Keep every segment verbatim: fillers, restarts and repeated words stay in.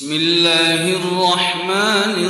بسم الله الرحمن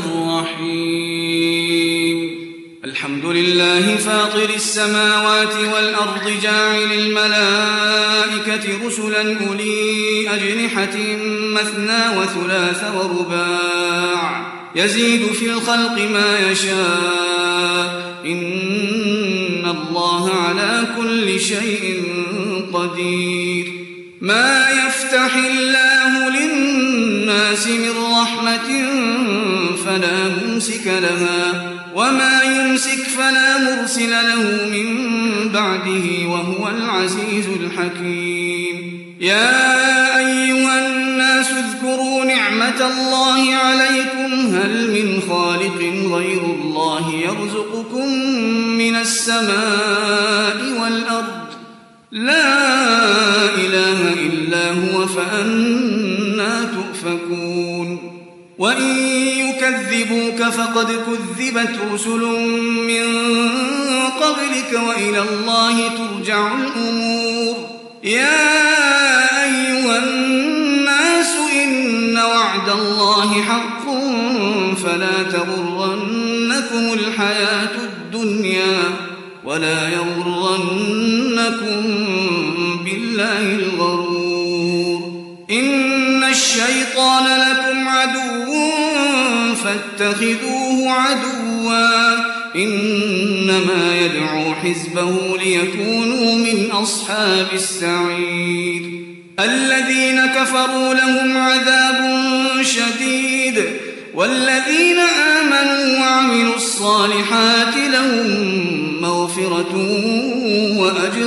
الرحيم الحمد لله فاطر السماوات والأرض جاعل الملائكة رسلا أولي أجنحة مثنى وثلاث ورباع يزيد في الخلق ما يشاء إن الله على كل شيء قدير ما يفتح الله للناس من رحمة فلا ممسك لها وما يمسك فلا مرسل له من بعده وهو العزيز الحكيم يا أيها الناس اذكروا نعمة الله عليكم هل من خالق غير الله يرزقكم من السماء والأرض لا إله إلا هو فأنى تؤفكون وإن يكذبوك فقد كذبت رسل من قبلك وإلى الله ترجع الأمور يا أيها الناس إن وعد الله حق فلا تغرنكم الحياة الدنيا ولا يغرنكم بالله الغرور إن الشيطان لكم عدو فاتخذوه عدوا إنما يدعو حزبه ليكونوا من أصحاب السعير الذين كفروا لهم عذاب شديد والذين آمنوا وعملوا الصالحات لهم مغفرة وأجر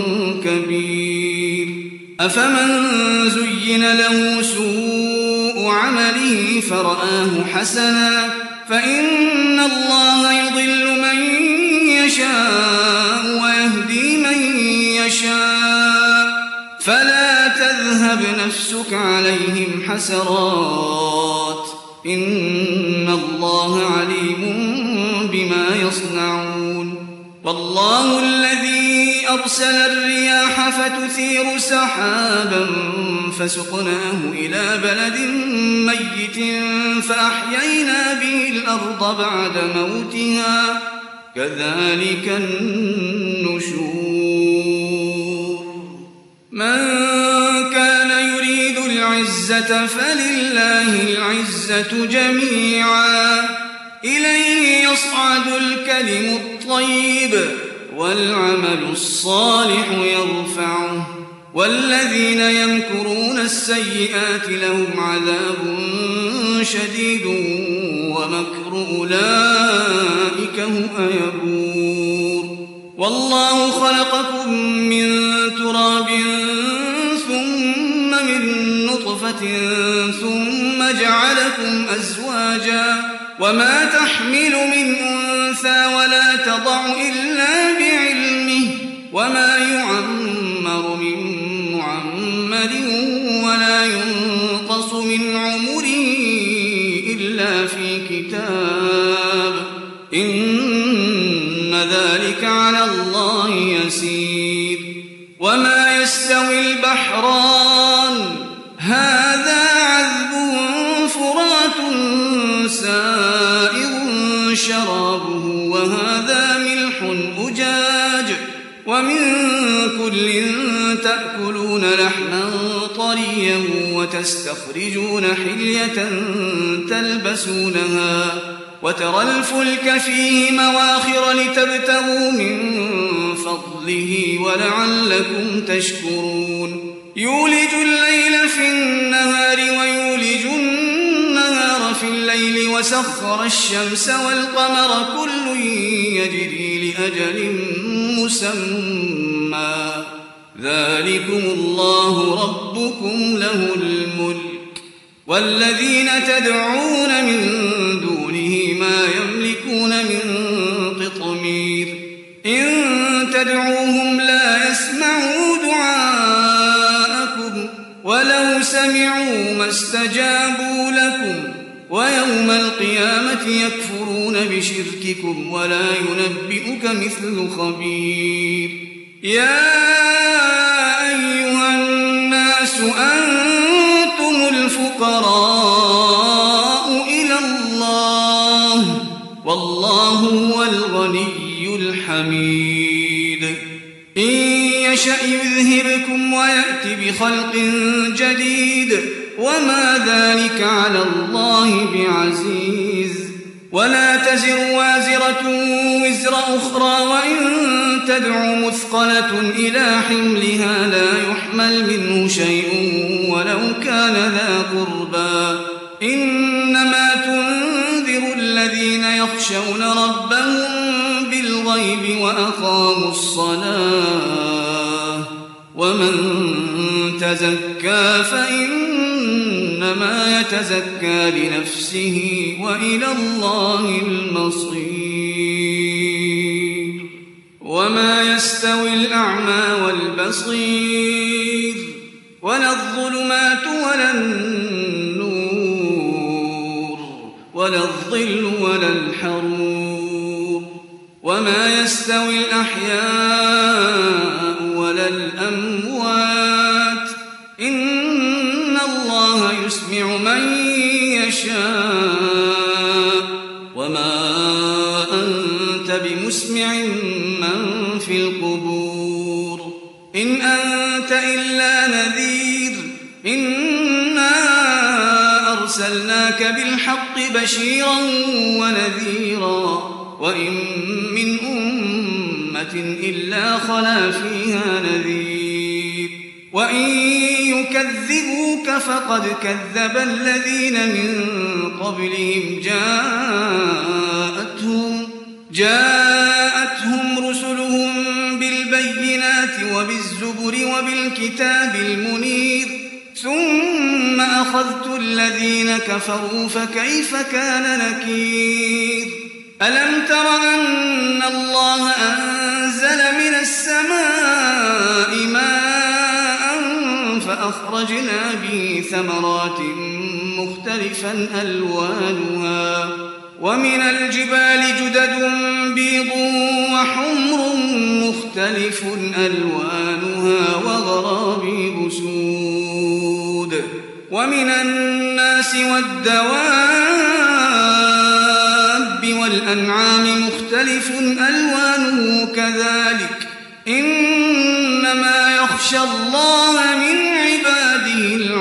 كبير أفمن زين له سوء عمله فرآه حسنا فإن الله يضل من يشاء ويهدي من يشاء فلا تذهب نفسك عليهم حسرات إن الله عليم بما يصنعون والله الذي أرسل الرياح فتثير سحابا فسقناه إلى بلد ميت فأحيينا به الأرض بعد موتها كذلك النشور من كان يريد العزة فلله العزة جميعا إليه يصعد الكلم الطيب والعمل الصالح يرفعه والذين يمكرون السيئات لهم عذاب شديد ومكر أولئك هم يبور والله خلقكم من تراب ثم من نطفة ثم جعلكم أزواجا وما تحمل من أنثى ولا تضع إلا بعلمه وما يعمر من معمر ولا ينقص من عمره إلا في كتاب إن ذلك على الله يسير وما يستوي البحران هذا عذب فرات سائر شرابه وهذا ملح أجاج ومن كل تأكلون لحما طريا وتستخرجون حلية تلبسونها وترى الفلك فيه مواخر لتبتغوا من فضله ولعلكم تشكرون يولج الليل في النهار ويولج النهار في الليل وسخر الشمس والقمر كل يجري لأجل مسمى ذلكم الله ربكم له الملك والذين تدعون من دونه ما يملكون من قطمير إن تدعوهم لا يسمعوا دعاءكم ولو سمعوا ما استجابوا لكم ويوم القيامة يكفرون بشرككم ولا ينبئك مثل خبير يا أيها الناس أنتم الفقراء الفقراء إلى الله والله هو الغني الحميد إن يشأ يذهبكم ويأت بخلق جديد وما ذلك على الله بعزيز ولا تزر وازرة وزر أخرى وإن تدع مثقلة إلى حملها لا يحمل منه شيء ولو كان ذا قربى إنما تنذر الذين يخشون ربهم بالغيب وأقاموا الصلاة ومن تزكى فإنما يتزكى لنفسه وإلى الله المصير وما يستوي الأعمى والبصير ولا الظلمات ولا النور ولا الظل ولا الحرور وما يستوي الأحياء ولا الأموات إن الله يسمع من يشاء وما أنت بمسمع من في القبور إن أنت إلا نذير إنا أرسلناك بالحق بشيرا ونذيرا وإن من أمة إلا خلا فيها نذير وإن يكذبوك فقد كذب الذين من قبلهم جاءتهم جاءتهم رسلهم بالبينات وبالزبر وبالكتاب المنير ثم أخذت الذين كفروا فكيف كان نكير ألم تر أن الله أنزل من السماء ماء فأخرجنا به ثمرات مختلفا ألوانها ومن الجبال جدد بيض وحمر مختلف ألوانها وغرابيب سود ومن الناس والدواب والأنعام مختلف ألوانه كذلك إنما يخشى الله من عباده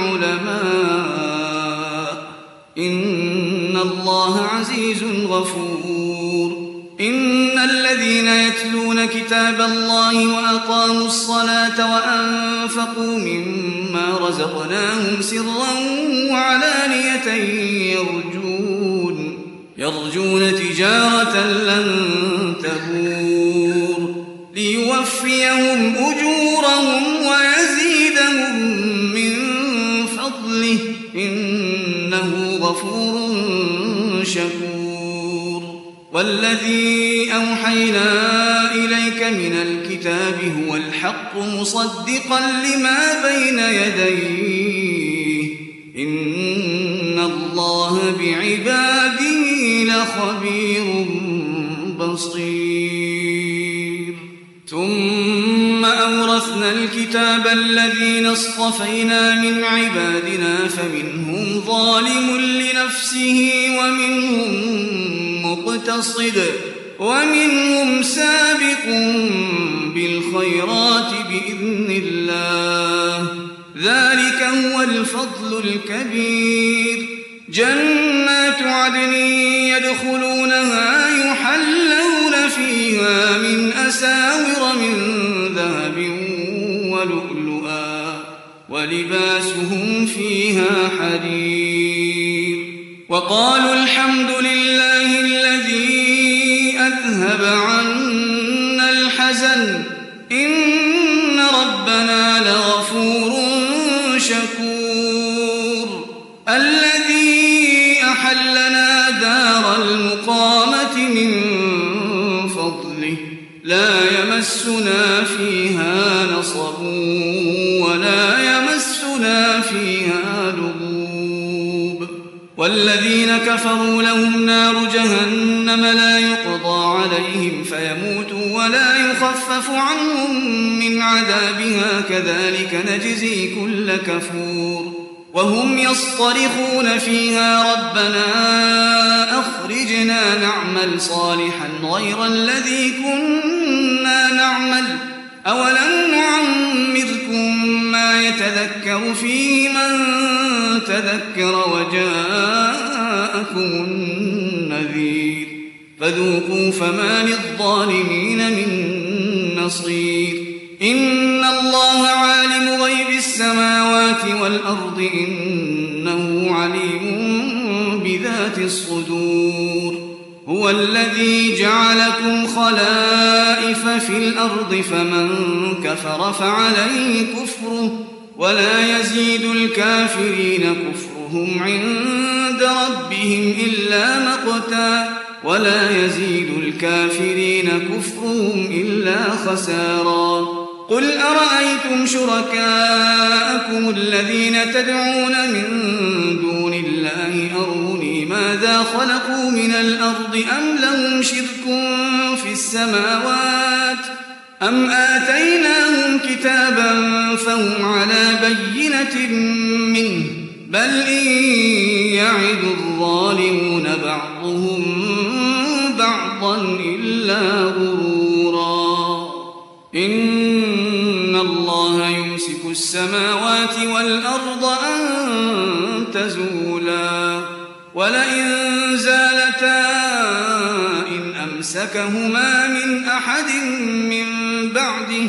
العلماء إن الله عزيز غفور إن الذين يتلون كتاب الله وأقاموا الصلاة وأنفقوا مما رزقناهم سرا وعلانية يرجون يرجون تجارة لن تبور ليوفيهم أجورهم ويزيدهم من فضله إنه غفور شكور والذي أوحينا إليك من الكتاب هو الحق مصدقا لما بين يديه إن الله بعباده لخبير بصير ثم أورثنا الكتاب الذين اصطفينا من عبادنا فمنهم ظالم لنفسه ومنهم مقتصد ومنهم سابق بالخيرات بإذن الله ذلك هو الفضل الكبير جنات عدن يدخلونها يحلون فيها من أساور من ذهب ولؤلؤا ولباسهم فيها حرير وقالوا الحمد لله الذي أذهب عنا الحزن إن ربنا لغفور شكور الذي أحلنا دار المقامة من فضله لا يمسنا فيها نصب ولا يمسنا فيها لغوب والذين كفروا لهم نار جهنم لا يقضى عليهم فيموتوا ولا يخفف عنهم من عذابها كذلك نجزي كل كفور وهم يصطرخون فيها ربنا أخرجنا نعمل صالحا غير الذي كنا نعمل أولم نعمركم ما يتذكر فيه من تذكر وجاءكم النذير فذوقوا فما للظالمين من نصير إن الله عالم غيب السماوات والأرض إنه عليم بذات الصدور هو الذي جعلكم خلائف في الأرض فمن كفر فعليه كفره ولا يزيد الكافرين كفرهم عند ربهم إلا مقتا ولا يزيد الكافرين كفرهم إلا خسارا قل أرأيتم شركاءكم الذين تدعون من دون الله أروني ماذا خلقوا من الأرض أم لهم شرك في السماوات أم آتيناهم كتابا فهم على بينة منه بل إن يعد الظالمون بعضهم بعضا إلا غرورا إن الله يمسك السماوات والأرض أن تزولا ولئن زالتا إن أمسكهما من أحد من بعده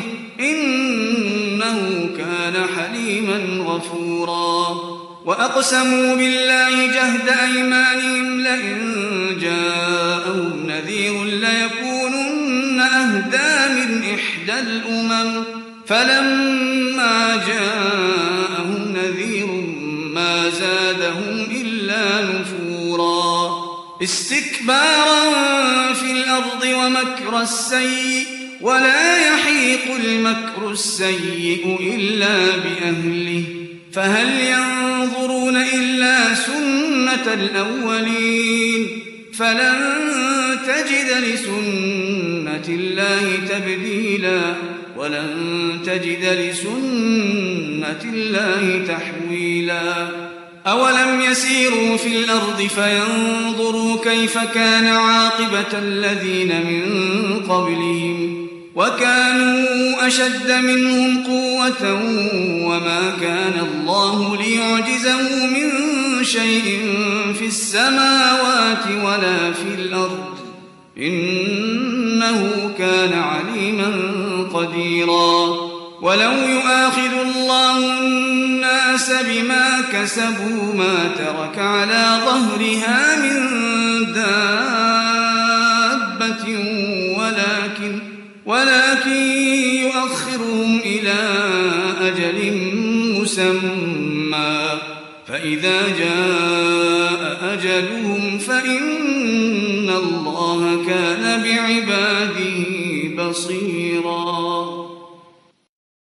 إنه كان حليما غفورا وأقسموا بالله جهد أيمانهم لئن جاءهم نذير ليكونن أهدى من إحدى الأمم فلما جاءهم نذير ما زادهم إلا نفورا استكبارا في الأرض ومكر السيء ولا يحيق المكر السيء إلا بأهله فهل ينظرون إلا سنة الأولين فلن تجد لسنة الله تبديلا ولن تجد لسنة الله تحويلا أولم يسيروا في الأرض فينظروا كيف كان عاقبة الذين من قبلهم وكانوا أشد منهم قوة وما كان الله ليعجزه من شيء في السماوات ولا في الأرض إنه كان عليما قديرا ولو يؤاخذ الله الناس بما كسبوا ما ترك على ظهرها من دابة ولكن ولكن يؤخرهم إلى أجل مسمى فإذا جاء أجلهم فإن الله كان بعباده بصيرا